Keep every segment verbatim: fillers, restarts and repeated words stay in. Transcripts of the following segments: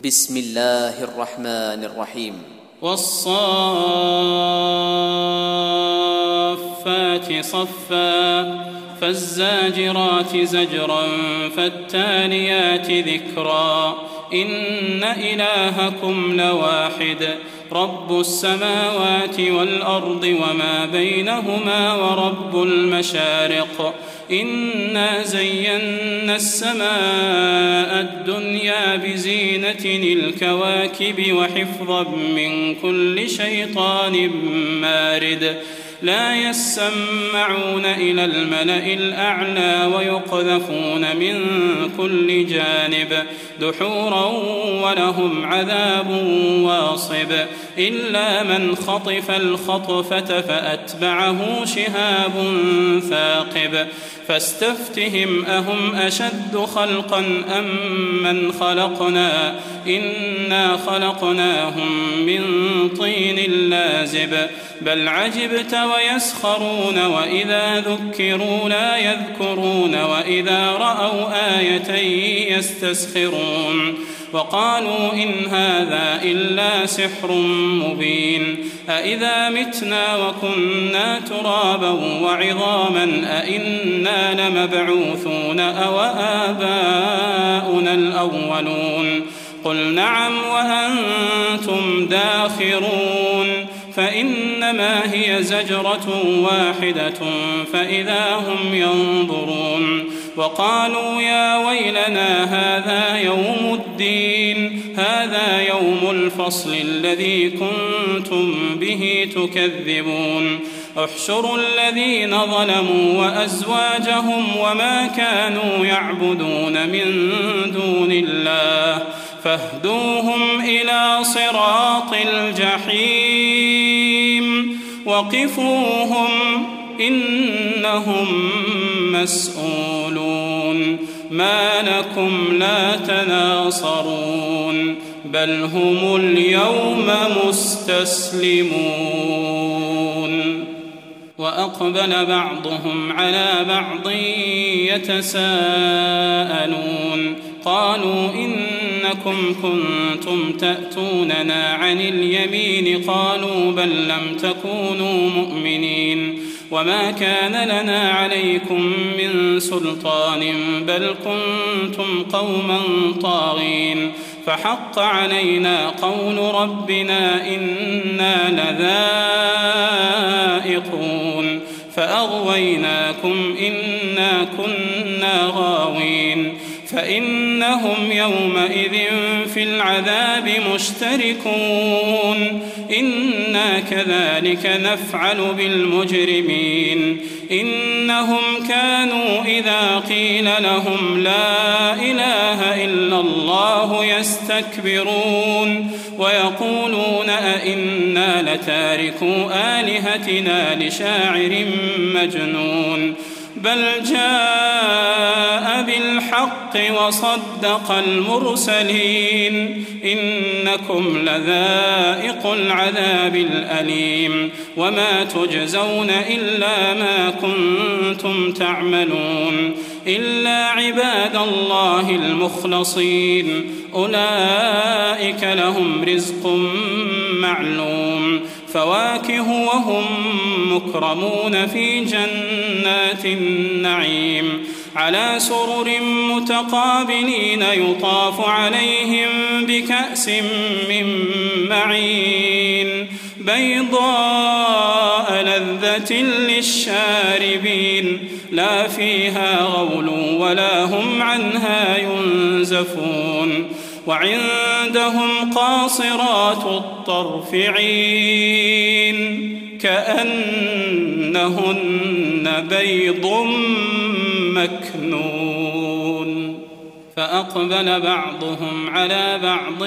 بسم الله الرحمن الرحيم. والصافات صفا فالزاجرات زجرا فالتاليات ذكرا إن إلهكم لواحد رب السماوات والأرض وما بينهما ورب المشارق إنا زينا السماء الدنيا بزينة الكواكب وحفظا من كل شيطان مارد لا يسمعون إلى الملأ الأعلى ويقذفون من كل جانب دحورا ولهم عذاب واصب إلا من خطف الخطفة فأتبعه شهاب ثاقب فاستفتهم أهم أشد خلقا أم من خلقنا إنا خلقناهم من طين لازب بل عجبت ويسخرون وإذا ذكروا لا يذكرون وإذا رأوا آية يستسخرون وقالوا إن هذا إلا سحر مبين أإذا متنا وكنا ترابا وعظاما أإنا لمبعوثون أو آباؤنا الأولون قل نعم وأنتم داخرون فإنما هي زجرة واحدة فإذا هم ينظرون وقالوا يا ويلنا هذا يوم الدين هذا يوم الفصل الذي كنتم به تكذبون احشروا الذين ظلموا وأزواجهم وما كانوا يعبدون من دون الله فاهدوهم إلى صراط الجحيم وقفوهم إنهم مسؤولون ما لكم لا تناصرون بل هم اليوم مستسلمون وأقبل بعضهم على بعض يتساءلون قالوا إنكم كنتم تأتوننا عن اليمين قالوا بل لم تكونوا مؤمنين وما كان لنا عليكم من سلطان بل كنتم قوما طاغين فحق علينا قول ربنا إنا لذائقون فأغويناكم إنا كنا غاوين فإنهم يومئذ في العذاب مشتركون إنا كذلك نفعل بالمجرمين إنهم كانوا إذا قيل لهم لا إله إلا الله يستكبرون ويقولون أئنا لتاركو آلهتنا لشاعر مجنون بل جاء بالحق وصدق المرسلين إنكم لذائق العذاب الأليم وما تجزون إلا ما كنتم تعملون إلا عباد الله المخلصين أولئك لهم رزق معلوم فواكه وهم مكرمون في جنات النعيم على سرر متقابلين يطاف عليهم بكأس من معين بيضاء لذة للشاربين لا فيها غول ولا هم عنها ينزفون وعندهم قاصرات الطرف عين كأنهن بيض مكنون فأقبل بعضهم على بعض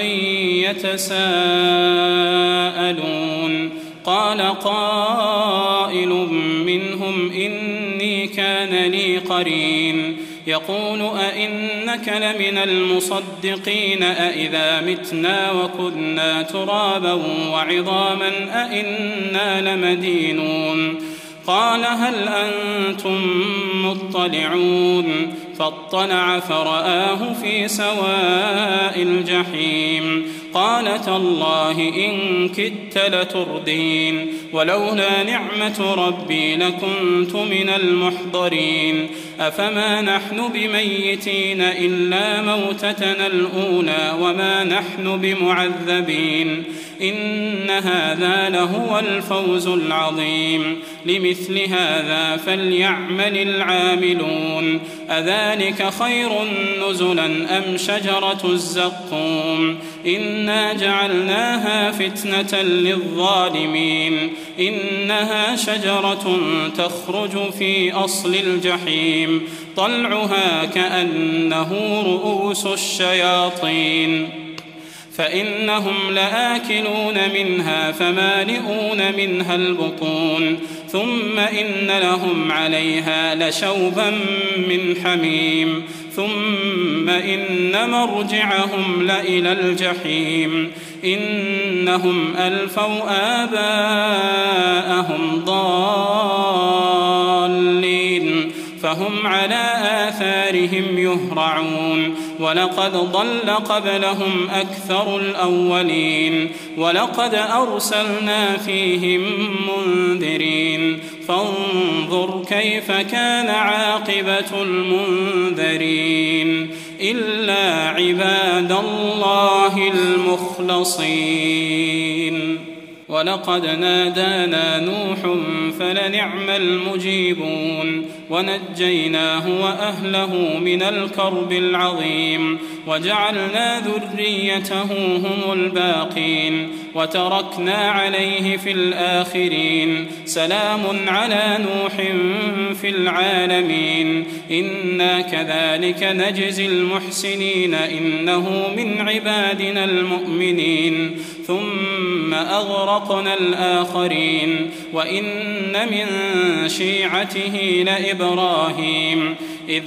يتساءلون قال قائل منهم إني كان لي قرين يقول أئنك لمن المصدقين أئذا متنا وكنا ترابا وعظاما أئنا لمدينون قال هل أنتم مطلعون فاطلع فرآه في سواء الجحيم قال تالله إن كدت لتردين ولولا نعمة ربي لكنت من المحضرين أفما نحن بميتين إلا موتتنا الأولى وما نحن بمعذبين إن هذا لهو الفوز العظيم لمثل هذا فليعمل العاملون أذلك خير نزلا أم شجرة الزقوم إنا جعلناها فتنة للظالمين إنها شجرة تخرج في أصل الجحيم طلعها كأنه رؤوس الشياطين فإنهم لآكلون منها فمالئون منها البطون ثم إن لهم عليها لشوبا من حميم ثم إن مرجعهم لإلى الجحيم إنهم ألفوا آباءهم ضالين فهم على آثارهم يهرعون ولقد ضل قبلهم أكثر الأولين ولقد أرسلنا فيهم منذرين فانظر كيف كان عاقبة المنذرين إلا عباد الله المخلصين ولقد نادانا نوح فلنعم المجيبون ونجيناه وأهله من الكرب العظيم وجعلنا ذريته هم الباقين وتركنا عليه في الآخرين سلام على نوح في العالمين إنا كذلك نجزي المحسنين إنه من عبادنا المؤمنين ثم أغرقنا الآخرين وإن من شيعته لإبراهيم إذ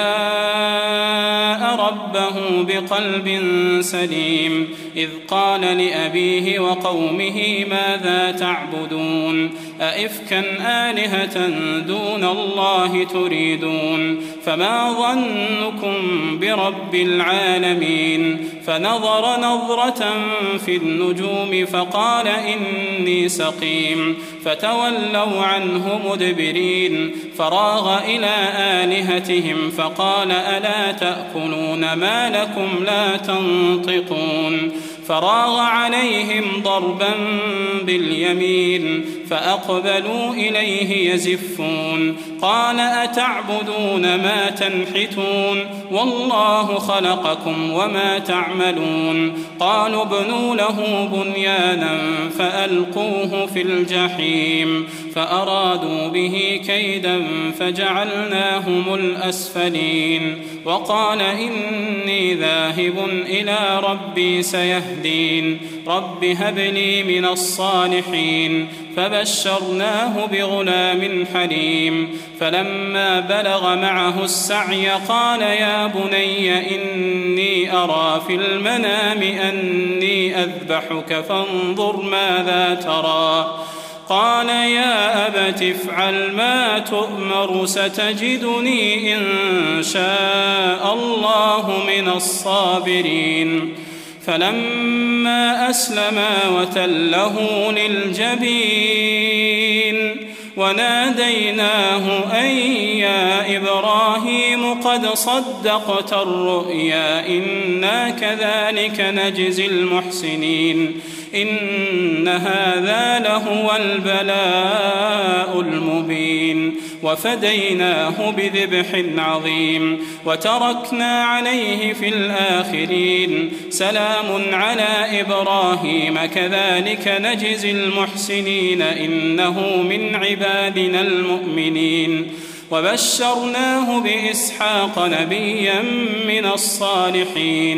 جاء ربه بقلب سليم إذ قال لأبيه وقومه ماذا تعبدون أئفكا آلهة دون الله تريدون فما ظنكم برب العالمين فنظر نظرة في النجوم فقال إني سقيم فتولوا عنه مدبرين فراغ إلى آلهتهم فقال ألا تأكلون ما لكم لا تنطقون فراغ عليهم ضربا باليمين فأقبلوا إليه يزفون قال أتعبدون ما تنحتون والله خلقكم وما تعملون قالوا ابنوا له بنيانا فألقوه في الجحيم فأرادوا به كيدا فجعلناهم الأسفلين وقال إني ذاهب إلى ربي سيهدين رب هب لي من الصالحين فبشرناه بغلام حليم فلما بلغ معه السعي قال يا بني إني أرى في المنام أني أذبحك فانظر ماذا ترى قال يا أبت افعل ما تؤمر ستجدني إن شاء الله من الصابرين فلما أسلما وتله للجبين وناديناه أن يا إبراهيم قد صدقت الرؤيا إنا كذلك نجزي المحسنين إن هذا لهو البلاء المبين وفديناه بذبح عظيم وتركنا عليه في الآخرين سلام على إبراهيم كذلك نجزي المحسنين إنه من عبادنا المؤمنين وبشرناه بإسحاق نبيا من الصالحين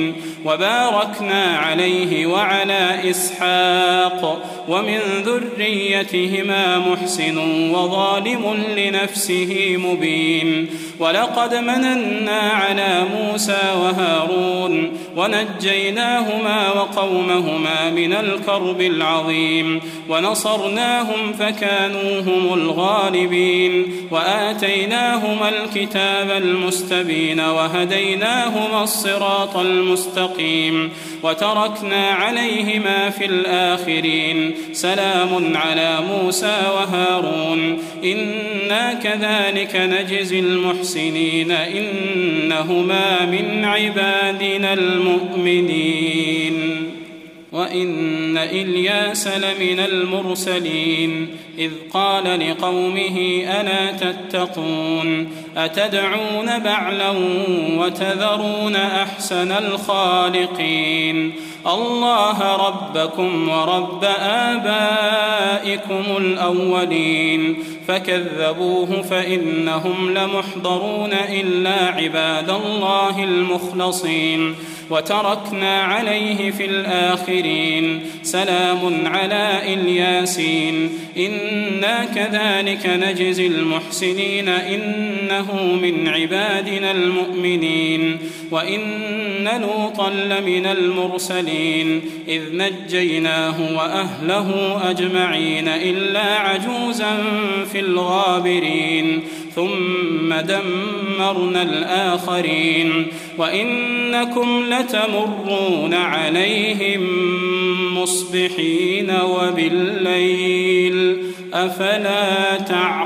وباركنا عليه وعلى إسحاق ومن ذريتهما محسن وظالم لنفسه مبين ولقد مننا على موسى وهارون ونجيناهما وقومهما من الكرب العظيم ونصرناهم فكانوا هم الغالبين وآتيناهما الكتاب المستبين وهديناهما الصراط المستقيم وتركنا عليهما في الآخرين سلام على موسى وهارون إنا كذلك نجزي المحسنين إنهما من عبادنا المؤمنين وإن إلياس لمن المرسلين إذ قال لقومه ألا تتقون أتدعون بعلا وتذرون أحسن الخالقين الله ربكم ورب آبائكم الأولين فكذبوه فإنهم لمحضرون إلا عباد الله المخلصين وتركنا عليه في الآخرين سلام على إلياسين إنا كذلك نجزي المحسنين إنه من عبادنا المؤمنين وإن لوطا لمن المرسلين إذ نجيناه وأهله أجمعين إلا عجوزا في الغابرين ثم دمرنا الآخرين وإنكم لتمرون عليهم مصبحين وبالليل أفلا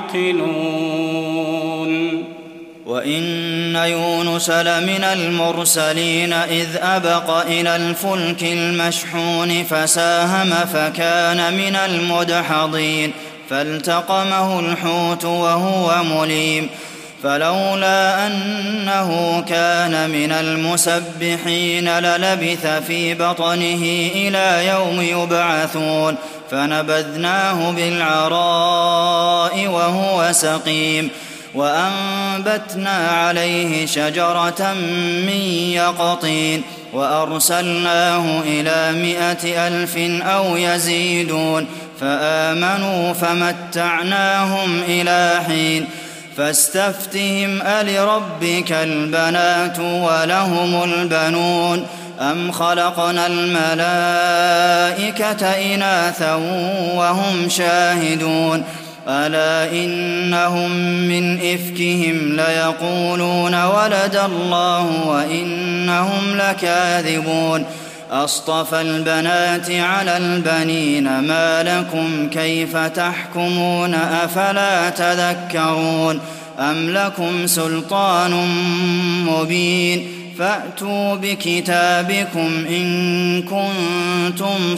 تعقلون وإن يونس لمن المرسلين إذ أبق إلى الفلك المشحون فساهم فكان من المدحضين فالتقمه الحوت وهو مليم فلولا أنه كان من المسبحين للبث في بطنه إلى يوم يبعثون فنبذناه بالعراء وهو سقيم وأنبتنا عليه شجرة من يقطين وأرسلناه إلى مائة ألف أو يزيدون فآمنوا فمتعناهم إلى حين فاستفتهم ألربك البنات ولهم البنون أم خلقنا الملائكة إناثا وهم شاهدون ألا إنهم من إفكهم ليقولون ولد الله وإنهم لكاذبون أصطفى البنات على البنين ما لكم كيف تحكمون أفلا تذكرون أم لكم سلطان مبين فأتوا بكتابكم إن كنتم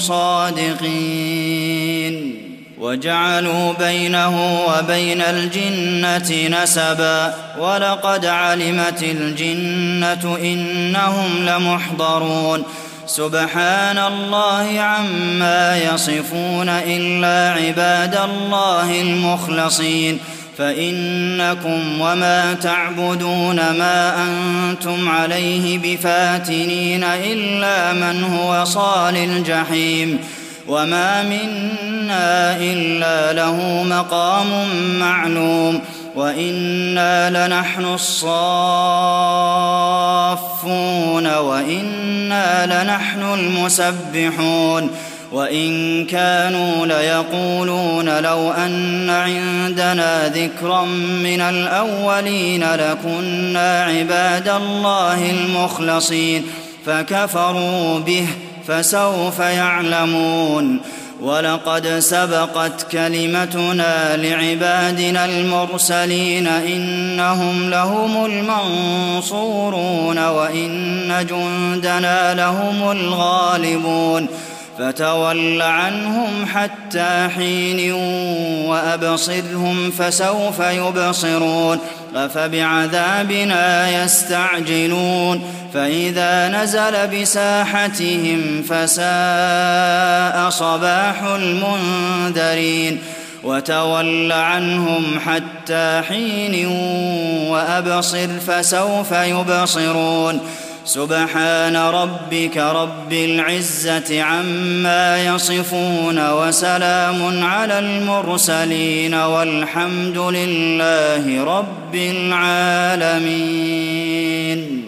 صادقين وجعلوا بينه وبين الجنة نسبا ولقد علمت الجنة إنهم لمحضرون سبحان الله عما يصفون إلا عباد الله المخلصين فإنكم وما تعبدون ما أنتم عليه بفاتنين إلا من هو صال الجحيم وما منا إلا له مقام معلوم وإنا لنحن الصافون وإنا لنحن المسبحون وإن كانوا ليقولون لو أن عندنا ذكرا من الأولين لكنا عباد الله المخلصين فكفروا به فسوف يعلمون ولقد سبقت كلمتنا لعبادنا المرسلين إنهم لهم المنصورون وإن جندنا لهم الغالبون فتول عنهم حتى حين وأبصرهم فسوف يبصرون أفبعذابنا يستعجلون فإذا نزل بساحتهم فساء صباح المنذرين وتول عنهم حتى حين وأبصر فسوف يبصرون سبحان ربك رب العزة عما يصفون وسلام على المرسلين والحمد لله رب العالمين.